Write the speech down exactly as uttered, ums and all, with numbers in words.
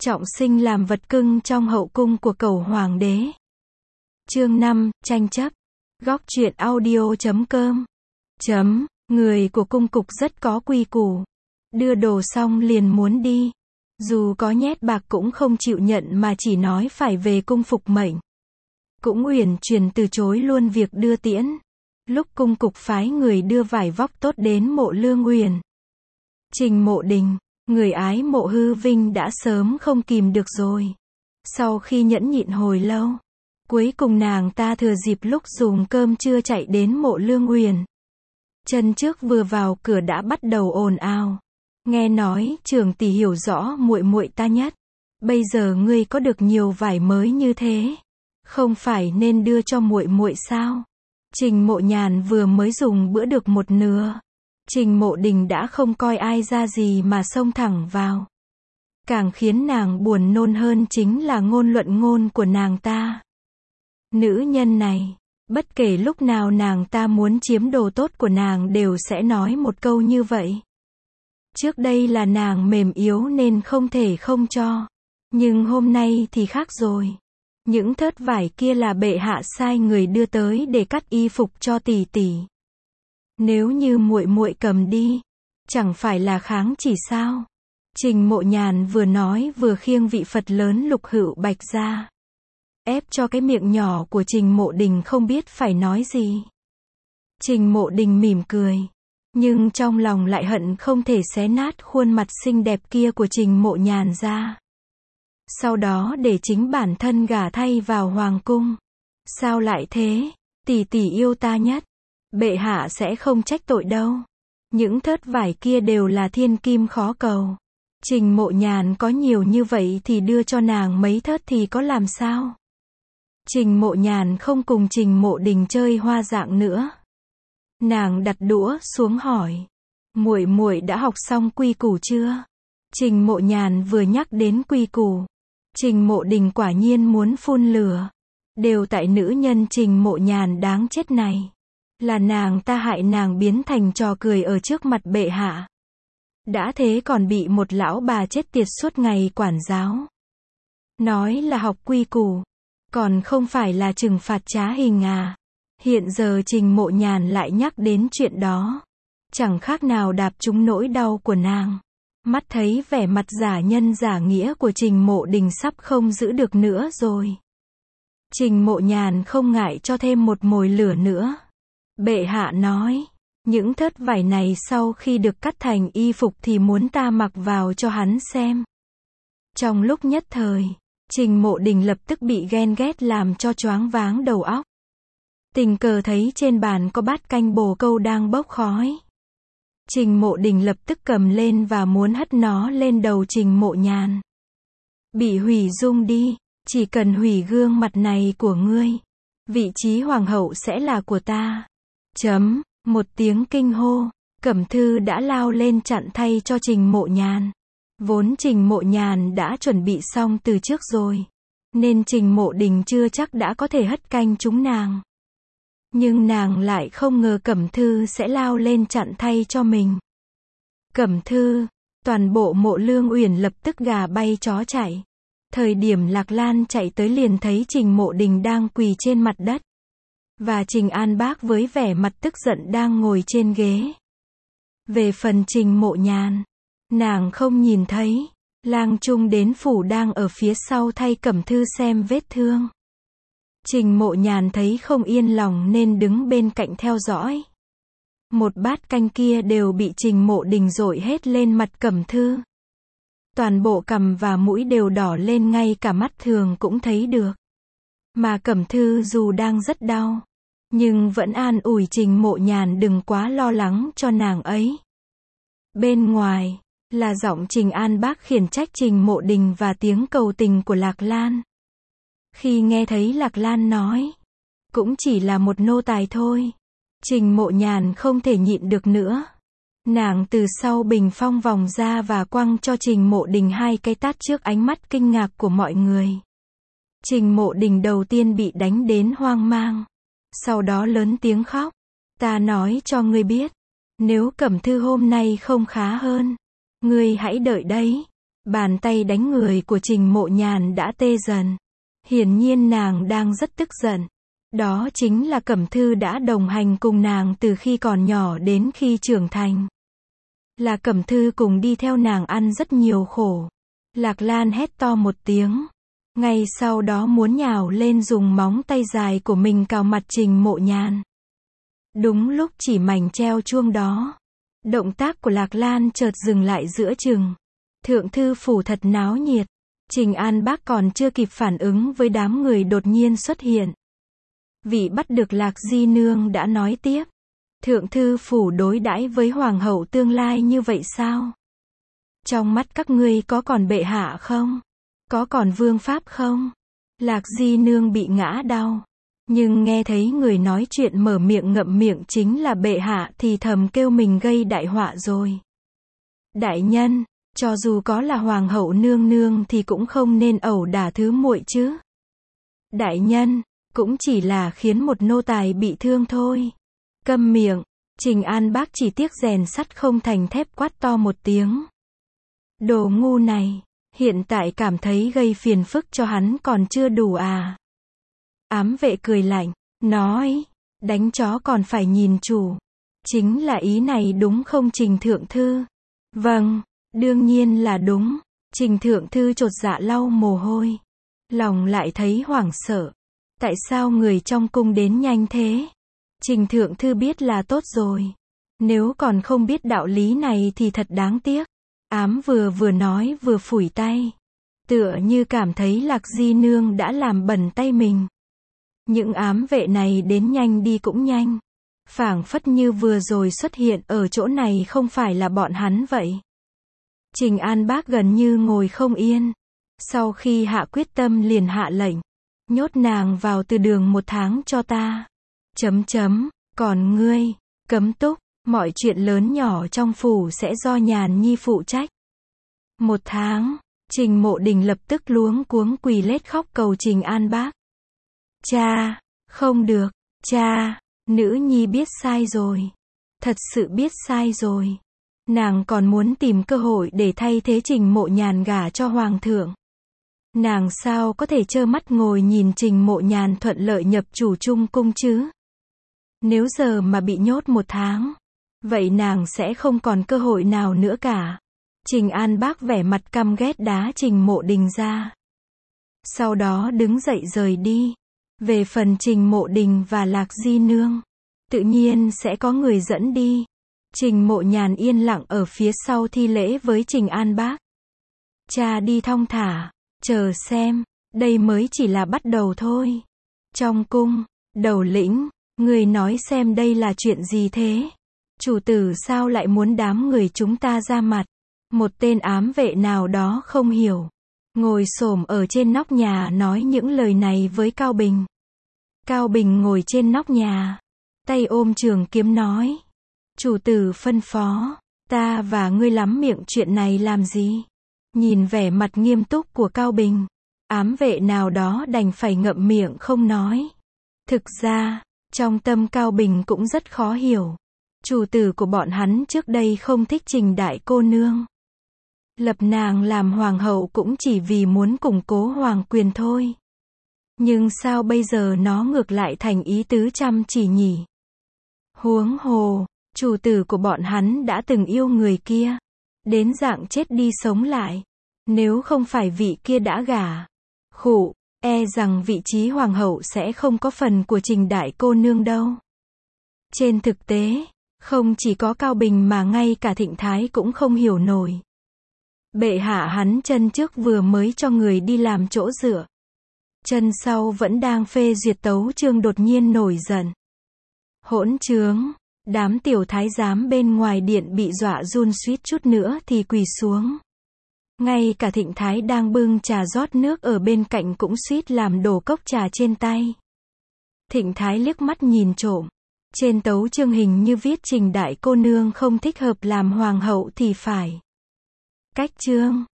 trọng sinh làm vật cưng trong hậu cung của cẩu hoàng đế. Chương năm, tranh chấp. Góc truyện audio chấm com. Chấm, người của cung cục rất có quy củ. Đưa đồ xong liền muốn đi. Dù có nhét bạc cũng không chịu nhận mà chỉ nói phải về cung phục mệnh. Cũng uyển chuyển từ chối luôn việc đưa tiễn. Lúc cung cục phái người đưa vải vóc tốt đến mộ Lương Uyển. Trình Mộ Đình, người ái mộ hư vinh đã sớm không kìm được rồi. Sau khi nhẫn nhịn hồi lâu, cuối cùng nàng ta thừa dịp lúc dùng cơm trưa chạy đến mộ Lương Uyển. Chân trước vừa vào cửa đã bắt đầu ồn ào. Nghe nói, trưởng tỷ hiểu rõ muội muội ta nhất. Bây giờ ngươi có được nhiều vải mới như thế, không phải nên đưa cho muội muội sao? Trình Mộ Nhàn vừa mới dùng bữa được một nửa. Trình Mộ Đình đã không coi ai ra gì mà xông thẳng vào. Càng khiến nàng buồn nôn hơn chính là ngôn luận ngôn của nàng ta. Nữ nhân này, bất kể lúc nào nàng ta muốn chiếm đồ tốt của nàng đều sẽ nói một câu như vậy. Trước đây là nàng mềm yếu nên không thể không cho. Nhưng hôm nay thì khác rồi. Những thớt vải kia là bệ hạ sai người đưa tới để cắt y phục cho tỷ tỷ. Nếu như muội muội cầm đi, chẳng phải là kháng chỉ sao? Trình Mộ Nhàn vừa nói vừa khiêng vị Phật lớn Lục Hữu Bạch ra. Ép cho cái miệng nhỏ của Trình Mộ Đình không biết phải nói gì. Trình Mộ Đình mỉm cười. Nhưng trong lòng lại hận không thể xé nát khuôn mặt xinh đẹp kia của Trình Mộ Nhàn ra. Sau đó để chính bản thân gả thay vào hoàng cung. Sao lại thế? Tỷ tỷ yêu ta nhất. Bệ hạ sẽ không trách tội đâu. Những thớt vải kia đều là thiên kim khó cầu. Trình Mộ Nhàn có nhiều như vậy thì đưa cho nàng mấy thớt thì có làm sao? Trình Mộ Nhàn không cùng Trình Mộ Đình chơi hoa dạng nữa. Nàng đặt đũa xuống hỏi. Muội muội đã học xong quy củ chưa? Trình Mộ Nhàn vừa nhắc đến quy củ. Trình Mộ Đình quả nhiên muốn phun lửa. Đều tại nữ nhân Trình Mộ Nhàn đáng chết này. Là nàng ta hại nàng biến thành trò cười ở trước mặt bệ hạ. Đã thế còn bị một lão bà chết tiệt suốt ngày quản giáo. Nói là học quy củ. Còn không phải là trừng phạt trá hình à. Hiện giờ Trình Mộ Nhàn lại nhắc đến chuyện đó. Chẳng khác nào đạp trúng nỗi đau của nàng. Mắt thấy vẻ mặt giả nhân giả nghĩa của Trình Mộ Đình sắp không giữ được nữa rồi. Trình Mộ Nhàn không ngại cho thêm một mồi lửa nữa. Bệ hạ nói, những thớt vải này sau khi được cắt thành y phục thì muốn ta mặc vào cho hắn xem. Trong lúc nhất thời, Trình Mộ Đình lập tức bị ghen ghét làm cho choáng váng đầu óc. Tình cờ thấy trên bàn có bát canh bồ câu đang bốc khói. Trình Mộ Đình lập tức cầm lên và muốn hất nó lên đầu Trình Mộ Nhàn. Bị hủy dung đi, chỉ cần hủy gương mặt này của ngươi, vị trí hoàng hậu sẽ là của ta. Chấm, một tiếng kinh hô, Cẩm Thư đã lao lên chặn thay cho Trình Mộ Nhàn. Vốn Trình Mộ Nhàn đã chuẩn bị xong từ trước rồi, nên Trình Mộ Đình chưa chắc đã có thể hất canh trúng nàng. Nhưng nàng lại không ngờ Cẩm Thư sẽ lao lên chặn thay cho mình. Cẩm Thư, toàn bộ mộ Lương Uyển lập tức gà bay chó chạy. Thời điểm Lạc Lan chạy tới liền thấy Trình Mộ Đình đang quỳ trên mặt đất. Và Trình An Bác với vẻ mặt tức giận đang ngồi trên ghế. Về phần Trình Mộ Nhàn, nàng không nhìn thấy. Lang Trung đến phủ đang ở phía sau thay Cẩm Thư xem vết thương. Trình Mộ Nhàn thấy không yên lòng nên đứng bên cạnh theo dõi. Một bát canh kia đều bị Trình Mộ Đình dội hết lên mặt Cẩm Thư. Toàn bộ cằm và mũi đều đỏ lên, ngay cả mắt thường cũng thấy được. Mà Cẩm Thư dù đang rất đau, nhưng vẫn an ủi Trình Mộ Nhàn đừng quá lo lắng cho nàng ấy. Bên ngoài, là giọng Trình An Bác khiển trách Trình Mộ Đình và tiếng cầu tình của Lạc Lan. Khi nghe thấy Lạc Lan nói, cũng chỉ là một nô tài thôi, Trình Mộ Nhàn không thể nhịn được nữa. Nàng từ sau bình phong vòng ra và quăng cho Trình Mộ Đình hai cái tát trước ánh mắt kinh ngạc của mọi người. Trình Mộ Đình đầu tiên bị đánh đến hoang mang, sau đó lớn tiếng khóc. Ta nói cho ngươi biết, nếu Cẩm Thư hôm nay không khá hơn, ngươi hãy đợi đấy. Bàn tay đánh người của Trình Mộ Nhàn đã tê dần. Hiển nhiên nàng đang rất tức giận. Đó chính là Cẩm Thư đã đồng hành cùng nàng từ khi còn nhỏ đến khi trưởng thành. Là Cẩm Thư cùng đi theo nàng ăn rất nhiều khổ. Lạc Lan hét to một tiếng. Ngay sau đó muốn nhào lên dùng móng tay dài của mình cào mặt Trình Mộ Nhàn. Đúng lúc chỉ mảnh treo chuông đó, động tác của Lạc Lan chợt dừng lại giữa chừng. Thượng thư phủ thật náo nhiệt. Trình An Bác còn chưa kịp phản ứng với đám người đột nhiên xuất hiện. Vị bắt được Lạc Di Nương đã nói tiếp. Thượng thư phủ đối đãi với hoàng hậu tương lai như vậy sao? Trong mắt các ngươi có còn bệ hạ không? Có còn vương pháp không? Lạc Di Nương bị ngã đau. Nhưng nghe thấy người nói chuyện mở miệng ngậm miệng chính là bệ hạ thì thầm kêu mình gây đại họa rồi. Đại nhân, cho dù có là hoàng hậu nương nương thì cũng không nên ẩu đả thứ muội chứ. Đại nhân, cũng chỉ là khiến một nô tài bị thương thôi. Câm miệng. Trình An Bác chỉ tiếc rèn sắt không thành thép quát to một tiếng. Đồ ngu này, hiện tại cảm thấy gây phiền phức cho hắn còn chưa đủ à? Ám vệ cười lạnh, nói, đánh chó còn phải nhìn chủ. Chính là ý này đúng không Trình thượng thư? Vâng, đương nhiên là đúng. Trình thượng thư chột dạ lau mồ hôi. Lòng lại thấy hoảng sợ. Tại sao người trong cung đến nhanh thế? Trình thượng thư biết là tốt rồi. Nếu còn không biết đạo lý này thì thật đáng tiếc. Ám vừa vừa nói vừa phủi tay. Tựa như cảm thấy Lạc Di Nương đã làm bẩn tay mình. Những ám vệ này đến nhanh đi cũng nhanh. Phảng phất như vừa rồi xuất hiện ở chỗ này không phải là bọn hắn vậy. Trình An Bác gần như ngồi không yên. Sau khi hạ quyết tâm liền hạ lệnh. Nhốt nàng vào từ đường một tháng cho ta. Chấm chấm, còn ngươi, Cấm Túc, mọi chuyện lớn nhỏ trong phủ sẽ do Nhàn Nhi phụ trách. Một tháng, Trình Mộ Đình lập tức luống cuống quỳ lết khóc cầu Trình An Bác. Cha, không được, cha, nữ nhi biết sai rồi. Thật sự biết sai rồi. Nàng còn muốn tìm cơ hội để thay thế Trình Mộ Nhàn gả cho hoàng thượng. Nàng sao có thể trơ mắt ngồi nhìn Trình Mộ Nhàn thuận lợi nhập chủ trung cung chứ? Nếu giờ mà bị nhốt một tháng, vậy nàng sẽ không còn cơ hội nào nữa cả. Trình An Bác vẻ mặt căm ghét đá Trình Mộ Đình ra. Sau đó đứng dậy rời đi. Về phần Trình Mộ Đình và Lạc Di Nương, tự nhiên sẽ có người dẫn đi. Trình Mộ Nhàn yên lặng ở phía sau thi lễ với Trình An Bác. Cha đi thong thả, chờ xem, đây mới chỉ là bắt đầu thôi. Trong cung, Đầu lĩnh, người nói xem đây là chuyện gì thế? Chủ tử sao lại muốn đám người chúng ta ra mặt? Một tên ám vệ nào đó không hiểu. Ngồi xổm ở trên nóc nhà nói những lời này với Cao Bình. Cao Bình ngồi trên nóc nhà, tay ôm trường kiếm nói. Chủ tử phân phó, ta và ngươi lắm miệng chuyện này làm gì? Nhìn vẻ mặt nghiêm túc của Cao Bình, ám vệ nào đó đành phải ngậm miệng không nói. Thực ra, trong tâm Cao Bình cũng rất khó hiểu. Chủ tử của bọn hắn trước đây không thích Trình đại cô nương. Lập nàng làm hoàng hậu cũng chỉ vì muốn củng cố hoàng quyền thôi. Nhưng sao bây giờ nó ngược lại thành ý tứ chăm chỉ nhỉ? Huống hồ, chủ tử của bọn hắn đã từng yêu người kia. Đến dạng chết đi sống lại. Nếu không phải vị kia đã gả. Khụ, e rằng vị trí hoàng hậu sẽ không có phần của Trình đại cô nương đâu. Trên thực tế, không chỉ có Cao Bình mà ngay cả Thịnh Thái cũng không hiểu nổi. Bệ hạ hắn chân trước vừa mới cho người đi làm chỗ dựa. Chân sau vẫn đang phê duyệt tấu chương đột nhiên nổi giận. Hỗn trướng, đám tiểu thái giám bên ngoài điện bị dọa run suýt chút nữa thì quỳ xuống. Ngay cả Thịnh Thái đang bưng trà rót nước ở bên cạnh cũng suýt làm đổ cốc trà trên tay. Thịnh Thái liếc mắt nhìn trộm. Trên tấu chương hình như viết Trình đại cô nương không thích hợp làm hoàng hậu thì phải. Cách chương